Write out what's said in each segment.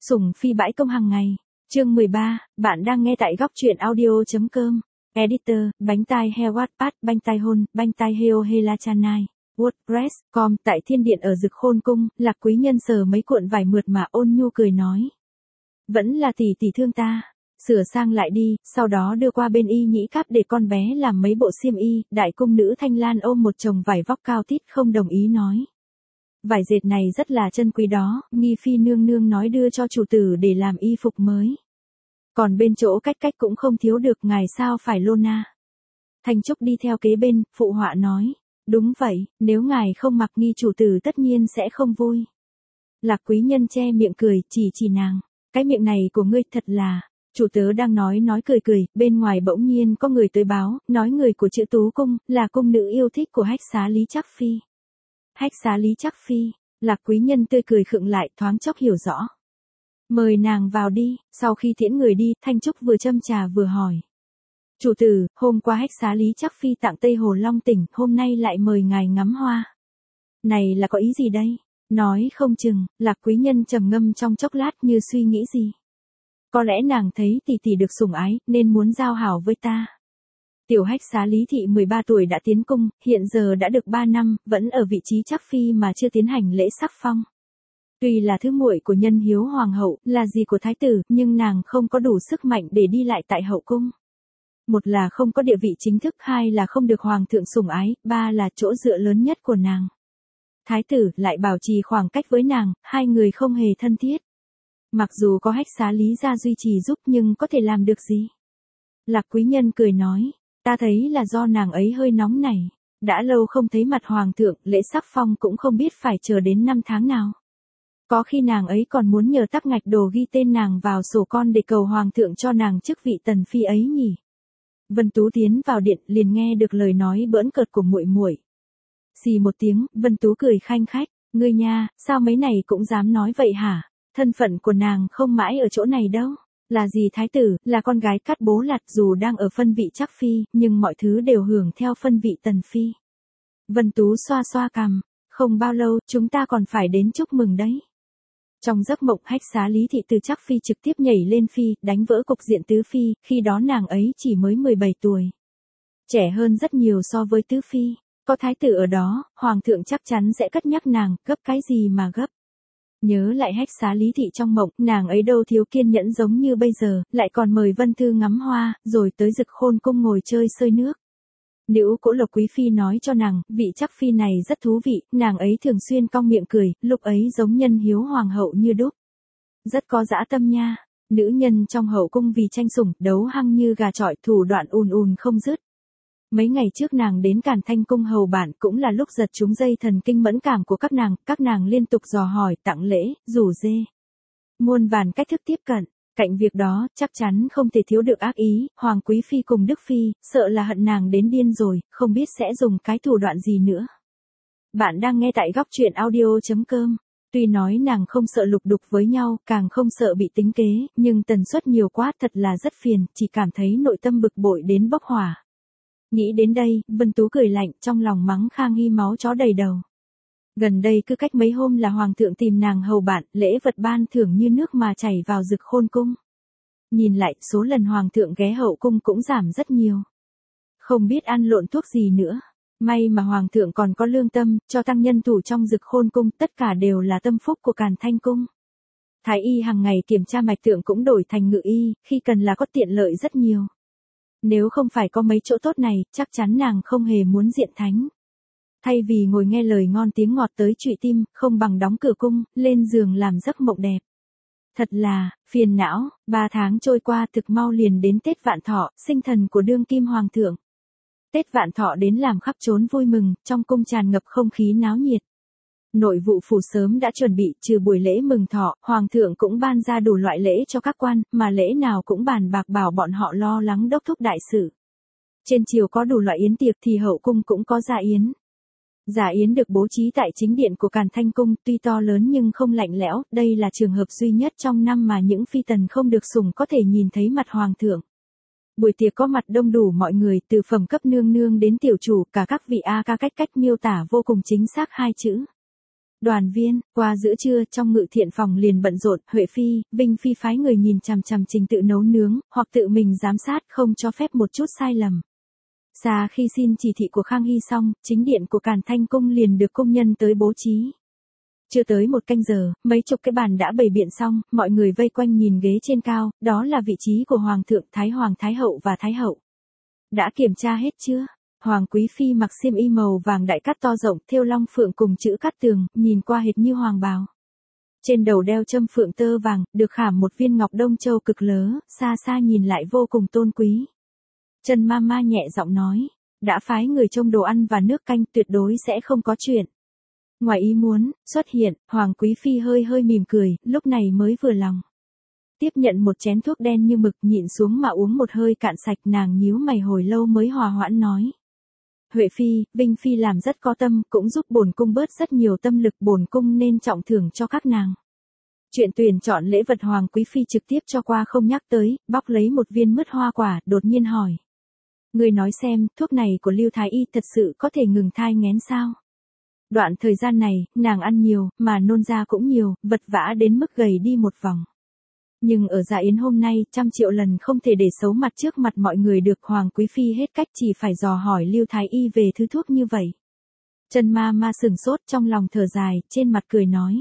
Sủng phi bãi công hàng ngày. Chương 13, bạn đang nghe tại góc truyện audio.com. Editor, bánh tai heo Wattpad, bánh tai hôn, bánh tai heo hela chanai. WordPress.com. Tại thiên điện ở Dực Khôn Cung, Lạc Quý Nhân sờ mấy cuộn vải mượt mà ôn nhu cười nói. Vẫn là tỷ tỷ thương ta. Sửa sang lại đi, sau đó đưa qua bên y nhĩ cáp để con bé làm mấy bộ xiêm y. Đại cung nữ Thanh Lan ôm một chồng vải vóc cao tít không đồng ý nói. Vải dệt này rất là chân quý đó, Nghi Phi nương nương nói đưa cho chủ tử để làm y phục mới. Còn bên chỗ cách cũng không thiếu được, ngài sao phải lona. Thanh Trúc đi theo kế bên, phụ họa nói. Đúng vậy, nếu ngài không mặc nghi chủ tử tất nhiên sẽ không vui. Lạc Quý Nhân che miệng cười, chỉ nàng. Cái miệng này của ngươi thật là. Chủ tớ đang nói cười, bên ngoài bỗng nhiên có người tới báo, nói người của Chữ Tú Cung, là cung nữ yêu thích của Hách Xá Lý Trắc Phi. Hách Xá Lý Trắc Phi, Lạc Quý Nhân tươi cười khựng lại, thoáng chốc hiểu rõ. Mời nàng vào đi. Sau khi tiễn người đi, Thanh Trúc vừa châm trà vừa hỏi. Chủ tử, hôm qua Hách Xá Lý Trắc Phi tặng Tây Hồ Long tỉnh, hôm nay lại mời ngài ngắm hoa. Này là có ý gì đây? Nói không chừng. Lạc Quý Nhân trầm ngâm trong chốc lát như suy nghĩ gì. Có lẽ nàng thấy tỷ tỷ được sủng ái, nên muốn giao hảo với ta. Tiểu Hách Xá Lý thị 13 tuổi đã tiến cung, hiện giờ đã được 3 năm, vẫn ở vị trí Trắc Phi mà chưa tiến hành lễ sắc phong. Tuy là thứ muội của Nhân Hiếu Hoàng hậu, là dì của Thái tử, nhưng nàng không có đủ sức mạnh để đi lại tại hậu cung. Một là không có địa vị chính thức, hai là không được Hoàng thượng sủng ái, ba là chỗ dựa lớn nhất của nàng. Thái tử lại bảo trì khoảng cách với nàng, hai người không hề thân thiết. Mặc dù có Hách Xá Lý gia duy trì giúp nhưng có thể làm được gì? Lạc Quý Nhân cười nói, ta thấy là do nàng ấy hơi nóng nảy. Đã lâu không thấy mặt Hoàng thượng, lễ sắc phong cũng không biết phải chờ đến 5 tháng nào. Có khi nàng ấy còn muốn nhờ Tắc Ngạch Đồ ghi tên nàng vào sổ con để cầu Hoàng thượng cho nàng chức vị tần phi ấy nhỉ. Vân Tú tiến vào điện liền nghe được lời nói bỡn cợt của muội muội. Xì một tiếng, Vân Tú cười khanh khách, ngươi nha, sao mấy này cũng dám nói vậy hả? Thân phận của nàng không mãi ở chỗ này đâu. Là gì thái tử, là con gái Cát Bố Lạt, dù đang ở phân vị Trắc Phi, nhưng mọi thứ đều hưởng theo phân vị Tần Phi. Vân Tú xoa xoa cằm, không bao lâu, chúng ta còn phải đến chúc mừng đấy. Trong giấc mộng Hách Xá Lý thị từ Trắc Phi trực tiếp nhảy lên Phi, đánh vỡ cục diện Tứ Phi, khi đó nàng ấy chỉ mới 17 tuổi. Trẻ hơn rất nhiều so với Tứ Phi, có thái tử ở đó, Hoàng thượng chắc chắn sẽ cất nhắc nàng, gấp cái gì mà gấp. Nhớ lại Hách Xá Lý thị trong mộng, nàng ấy đâu thiếu kiên nhẫn giống như bây giờ, lại còn mời Vân Thư ngắm hoa, rồi tới Dực Khôn Cung ngồi chơi sơi nước. Nữ Cỗ Lộc Quý Phi nói cho nàng, vị Trắc Phi này rất thú vị, nàng ấy thường xuyên cong miệng cười, lúc ấy giống Nhân Hiếu Hoàng hậu như đúc. Rất có dã tâm nha, nữ nhân trong hậu cung vì tranh sủng, đấu hăng như gà chọi, thủ đoạn ùn không dứt. Mấy ngày trước nàng đến Càn Thanh Cung hầu bản cũng là lúc giật trúng dây thần kinh mẫn cảm của các nàng liên tục dò hỏi, tặng lễ, rủ dê. Muôn vàn cách thức tiếp cận, cạnh việc đó, chắc chắn không thể thiếu được ác ý, Hoàng Quý Phi cùng Đức Phi, sợ là hận nàng đến điên rồi, không biết sẽ dùng cái thủ đoạn gì nữa. Bạn đang nghe tại góc truyện audio.com. Tuy nói nàng không sợ lục đục với nhau, càng không sợ bị tính kế, nhưng tần suất nhiều quá thật là rất phiền, chỉ cảm thấy nội tâm bực bội đến bốc hỏa. Nghĩ đến đây, Vân Tú cười lạnh, trong lòng mắng Khang Hy máu chó đầy đầu. Gần đây cứ cách mấy hôm là Hoàng thượng tìm nàng hầu bạn, lễ vật ban thưởng như nước mà chảy vào Dực Khôn Cung. Nhìn lại, số lần Hoàng thượng ghé hậu cung cũng giảm rất nhiều. Không biết ăn lộn thuốc gì nữa. May mà Hoàng thượng còn có lương tâm, cho tăng nhân thủ trong Dực Khôn Cung, tất cả đều là tâm phúc của Càn Thanh Cung. Thái y hàng ngày kiểm tra mạch tượng cũng đổi thành ngự y, khi cần là có tiện lợi rất nhiều. Nếu không phải có mấy chỗ tốt này, chắc chắn nàng không hề muốn diện thánh. Thay vì ngồi nghe lời ngon tiếng ngọt tới trụy tim, không bằng đóng cửa cung, lên giường làm giấc mộng đẹp. Thật là, phiền não, 3 tháng trôi qua thực mau liền đến Tết Vạn Thọ, sinh thần của đương kim hoàng thượng. Tết Vạn Thọ đến làm khắp trốn vui mừng, trong cung tràn ngập không khí náo nhiệt. Nội vụ phủ sớm đã chuẩn bị, trừ buổi lễ mừng thọ, Hoàng thượng cũng ban ra đủ loại lễ cho các quan, mà lễ nào cũng bàn bạc bảo bọn họ lo lắng đốc thúc đại sự. Trên triều có đủ loại yến tiệc thì hậu cung cũng có dạ yến. Dạ yến được bố trí tại chính điện của Càn Thanh Cung, tuy to lớn nhưng không lạnh lẽo, đây là trường hợp duy nhất trong năm mà những phi tần không được sủng có thể nhìn thấy mặt Hoàng thượng. Buổi tiệc có mặt đông đủ mọi người, từ phẩm cấp nương nương đến tiểu chủ, cả các vị A ca cách miêu tả vô cùng chính xác hai chữ. Đoàn viên, qua giữa trưa trong ngự thiện phòng liền bận rộn, Huệ Phi, Vinh Phi phái người nhìn chằm chằm trình tự nấu nướng, hoặc tự mình giám sát không cho phép một chút sai lầm. Xa khi xin chỉ thị của Khang Hy xong, chính điện của Càn Thanh Cung liền được công nhân tới bố trí. Chưa tới một canh giờ, mấy chục cái bàn đã bày biện xong, mọi người vây quanh nhìn ghế trên cao, đó là vị trí của Hoàng thượng, Thái Hoàng, Thái Hậu và Thái Hậu. Đã kiểm tra hết chưa? Hoàng Quý Phi mặc xiêm y màu vàng đại cắt to rộng, thêu long phượng cùng chữ cát tường, nhìn qua hệt như hoàng bào. Trên đầu đeo châm phượng tơ vàng, được khảm một viên ngọc đông châu cực lớn, xa xa nhìn lại vô cùng tôn quý. Trần Mama nhẹ giọng nói, đã phái người trông đồ ăn và nước canh, tuyệt đối sẽ không có chuyện. Ngoài ý muốn, xuất hiện, Hoàng Quý Phi hơi hơi mỉm cười, lúc này mới vừa lòng. Tiếp nhận một chén thuốc đen như mực, nhịn xuống mà uống một hơi cạn sạch, nàng nhíu mày hồi lâu mới hòa hoãn nói. Huệ Phi, Vinh Phi làm rất có tâm, cũng giúp bổn cung bớt rất nhiều tâm lực, bổn cung nên trọng thưởng cho các nàng. Chuyện tuyển chọn lễ vật Hoàng Quý Phi trực tiếp cho qua không nhắc tới, bóc lấy một viên mứt hoa quả, đột nhiên hỏi. Người nói xem, thuốc này của Lưu Thái Y thật sự có thể ngừng thai nghén sao? Đoạn thời gian này, nàng ăn nhiều, mà nôn ra cũng nhiều, vật vã đến mức gầy đi một vòng. Nhưng ở dạ yến hôm nay, 100 triệu lần không thể để xấu mặt trước mặt mọi người được. Hoàng Quý Phi hết cách chỉ phải dò hỏi Lưu Thái Y về thứ thuốc như vậy. Trần Mama sừng sốt, trong lòng thở dài, trên mặt cười nói.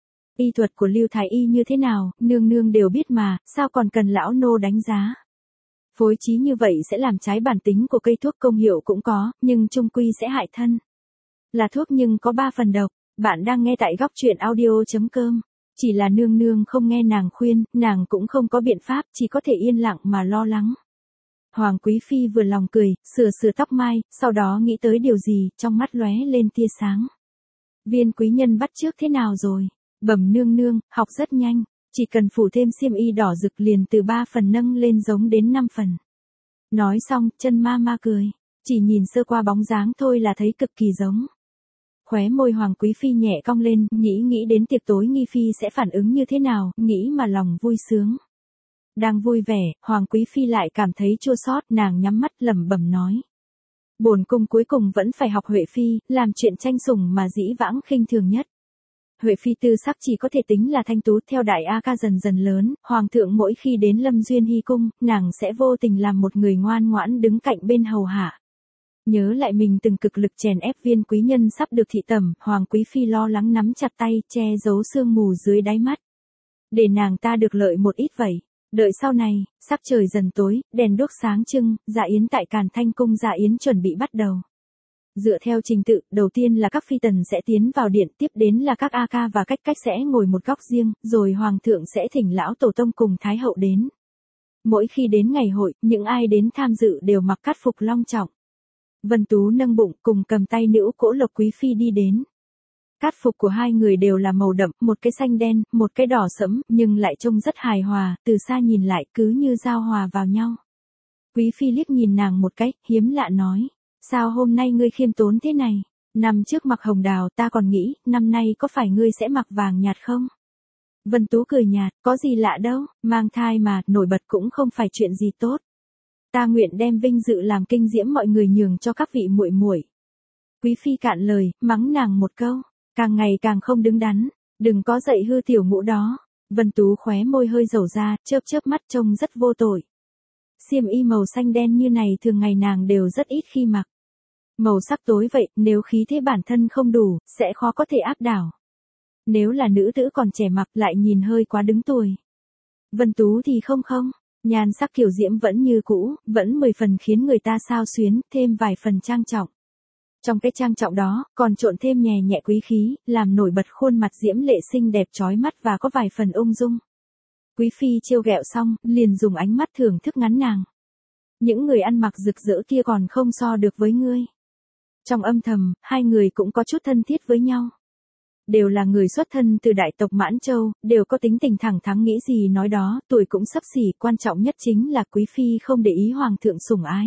Y thuật của Lưu Thái Y như thế nào, nương nương đều biết mà, sao còn cần lão nô đánh giá. Phối trí như vậy sẽ làm trái bản tính của cây thuốc, công hiệu cũng có, nhưng chung quy sẽ hại thân. Là thuốc nhưng có 3 phần độc. Bạn đang nghe tại góc truyện audio.com. Chỉ là nương nương không nghe nàng khuyên, nàng cũng không có biện pháp, chỉ có thể yên lặng mà lo lắng. Hoàng Quý Phi vừa lòng cười, sửa tóc mai, sau đó nghĩ tới điều gì, trong mắt lóe lên tia sáng. Viên quý nhân bắt chước thế nào rồi? Bẩm nương nương, học rất nhanh, chỉ cần phủ thêm xiêm y đỏ rực liền từ 3 phần nâng lên giống đến 5 phần. Nói xong, Trần Mama cười, chỉ nhìn sơ qua bóng dáng thôi là thấy cực kỳ giống. Khóe môi Hoàng Quý Phi nhẹ cong lên, nghĩ đến tiệc tối Nghi Phi sẽ phản ứng như thế nào, nghĩ mà lòng vui sướng. Đang vui vẻ, Hoàng Quý Phi lại cảm thấy chua xót, nàng nhắm mắt lẩm bẩm nói. Bổn cung cuối cùng vẫn phải học Huệ Phi, làm chuyện tranh sủng mà dĩ vãng khinh thường nhất. Huệ Phi tư sắc chỉ có thể tính là thanh tú, theo đại A Ca dần dần lớn, Hoàng thượng mỗi khi đến Lâm Duyên Hy cung, nàng sẽ vô tình làm một người ngoan ngoãn đứng cạnh bên hầu hạ. Nhớ lại mình từng cực lực chèn ép viên quý nhân sắp được thị tẩm, Hoàng Quý Phi lo lắng nắm chặt tay, che giấu sương mù dưới đáy mắt. Để nàng ta được lợi một ít vậy. Đợi sau này, sắc trời dần tối, đèn đuốc sáng trưng, dạ yến tại Càn Thanh Cung dạ yến chuẩn bị bắt đầu. Dựa theo trình tự, đầu tiên là các phi tần sẽ tiến vào điện, tiếp đến là các A Ca và cách sẽ ngồi một góc riêng, rồi Hoàng thượng sẽ thỉnh lão tổ tông cùng Thái hậu đến. Mỗi khi đến ngày hội, những ai đến tham dự đều mặc cát phục long trọng. Vân Tú nâng bụng cùng cầm tay nữ cỗ Lộc Quý Phi đi đến. Cát phục của hai người đều là màu đậm, một cái xanh đen, một cái đỏ sẫm, nhưng lại trông rất hài hòa, từ xa nhìn lại cứ như giao hòa vào nhau. Quý Phi liếc nhìn nàng một cái, hiếm lạ nói, sao hôm nay ngươi khiêm tốn thế này? Năm trước mặc hồng đào ta còn nghĩ, năm nay có phải ngươi sẽ mặc vàng nhạt không? Vân Tú cười nhạt, có gì lạ đâu, mang thai mà, nổi bật cũng không phải chuyện gì tốt. Ta nguyện đem vinh dự làm kinh diễm mọi người nhường cho các vị muội muội. Quý Phi cạn lời, mắng nàng một câu, càng ngày càng không đứng đắn, đừng có dạy hư tiểu ngũ đó. Vân Tú khóe môi hơi dầu ra, chớp mắt trông rất vô tội. Xiêm y màu xanh đen như này thường ngày nàng đều rất ít khi mặc. Màu sắc tối vậy, nếu khí thế bản thân không đủ, sẽ khó có thể áp đảo. Nếu là nữ tử còn trẻ mặc lại nhìn hơi quá đứng tuổi. Vân Tú thì không. Nhan sắc kiều diễm vẫn như cũ, vẫn 10 phần khiến người ta xao xuyến, thêm vài phần trang trọng. Trong cái trang trọng đó, còn trộn thêm nhẹ nhẹ quý khí, làm nổi bật khuôn mặt diễm lệ xinh đẹp chói mắt và có vài phần ung dung. Quý Phi trêu ghẹo xong, liền dùng ánh mắt thưởng thức ngắm nàng. Những người ăn mặc rực rỡ kia còn không so được với ngươi. Trong âm thầm, hai người cũng có chút thân thiết với nhau. Đều là người xuất thân từ đại tộc Mãn Châu, đều có tính tình thẳng thắn nghĩ gì nói đó, tuổi cũng xấp xỉ, quan trọng nhất chính là Quý Phi không để ý Hoàng thượng sủng ái.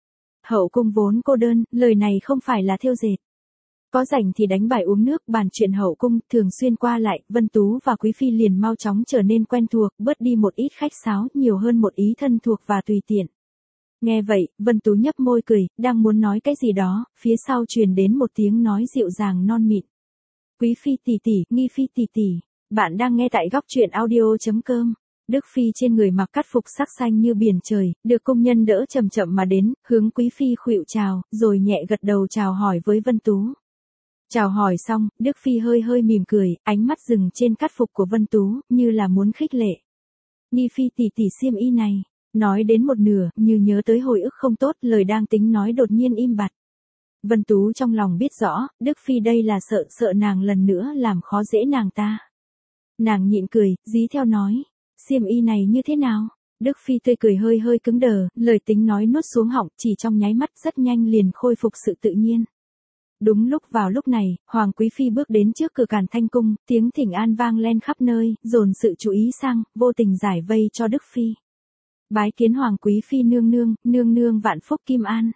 Hậu cung vốn cô đơn, lời này không phải là thêu dệt. Có rảnh thì đánh bài uống nước, bàn chuyện hậu cung, thường xuyên qua lại, Vân Tú và Quý Phi liền mau chóng trở nên quen thuộc, bớt đi một ít khách sáo, nhiều hơn một ý thân thuộc và tùy tiện. Nghe vậy, Vân Tú nhấp môi cười, đang muốn nói cái gì đó, phía sau truyền đến một tiếng nói dịu dàng non mịn. Quý phi tỷ tỷ, nghi phi tỷ tỷ. Bạn đang nghe tại góc truyện audio.com. Đức phi trên người mặc cát phục sắc xanh như biển trời, được công nhân đỡ chậm chậm mà đến, hướng quý phi khuỵu chào, rồi nhẹ gật đầu chào hỏi với Vân Tú. Chào hỏi xong, Đức phi hơi hơi mỉm cười, ánh mắt dừng trên cát phục của Vân Tú, như là muốn khích lệ. Nghi phi tỷ tỷ xiêm y này. Nói đến một nửa, như nhớ tới hồi ức không tốt, lời đang tính nói đột nhiên im bặt. Vân Tú trong lòng biết rõ, Đức phi đây là sợ nàng lần nữa làm khó dễ nàng ta. Nàng nhịn cười, dí theo nói, xiêm y này như thế nào? Đức phi tươi cười hơi hơi cứng đờ, lời tính nói nuốt xuống họng, chỉ trong nháy mắt rất nhanh liền khôi phục sự tự nhiên. Đúng vào lúc này, Hoàng Quý Phi bước đến trước cửa Càn Thanh Cung, tiếng thỉnh an vang lên khắp nơi, dồn sự chú ý sang, vô tình giải vây cho Đức Phi. Bái kiến Hoàng Quý Phi nương nương vạn phúc kim an.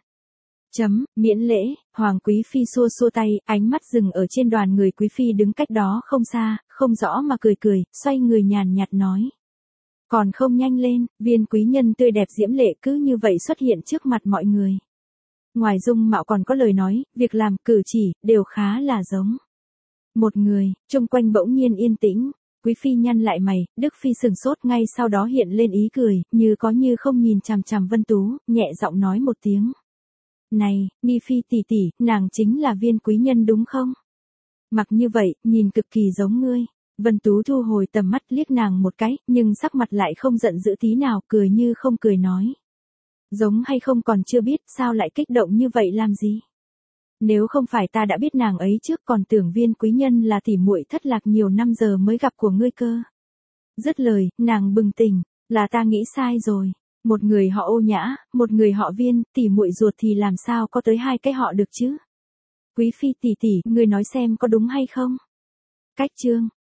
Miễn lễ. Hoàng Quý Phi xua xua tay, ánh mắt dừng ở trên đoàn người Quý Phi đứng cách đó không xa, không rõ mà cười, xoay người nhàn nhạt nói. Còn không nhanh lên, viên quý nhân tươi đẹp diễm lệ cứ như vậy xuất hiện trước mặt mọi người. Ngoài dung mạo còn có lời nói, việc làm, cử chỉ, đều khá là giống. Một người, chung quanh bỗng nhiên yên tĩnh, Quý Phi nhăn lại mày, Đức Phi sừng sốt ngay sau đó hiện lên ý cười, như có như không nhìn chằm chằm Vân Tú, nhẹ giọng nói một tiếng. Này, Nghi Phi tỷ tỷ, nàng chính là viên quý nhân đúng không? Mặc như vậy, nhìn cực kỳ giống ngươi. Vân Tú thu hồi tầm mắt liếc nàng một cái, nhưng sắc mặt lại không giận dữ tí nào, cười như không cười nói. Giống hay không còn chưa biết, sao lại kích động như vậy làm gì? Nếu không phải ta đã biết nàng ấy trước còn tưởng viên quý nhân là tỉ muội thất lạc nhiều năm giờ mới gặp của ngươi cơ. Dứt lời, nàng bừng tỉnh, là ta nghĩ sai rồi. Một người họ Ô Nhã, một người họ Viên, tỉ muội ruột thì làm sao có tới hai cái họ được chứ? Quý Phi tỷ tỷ, ngươi nói xem có đúng hay không? Cách chương.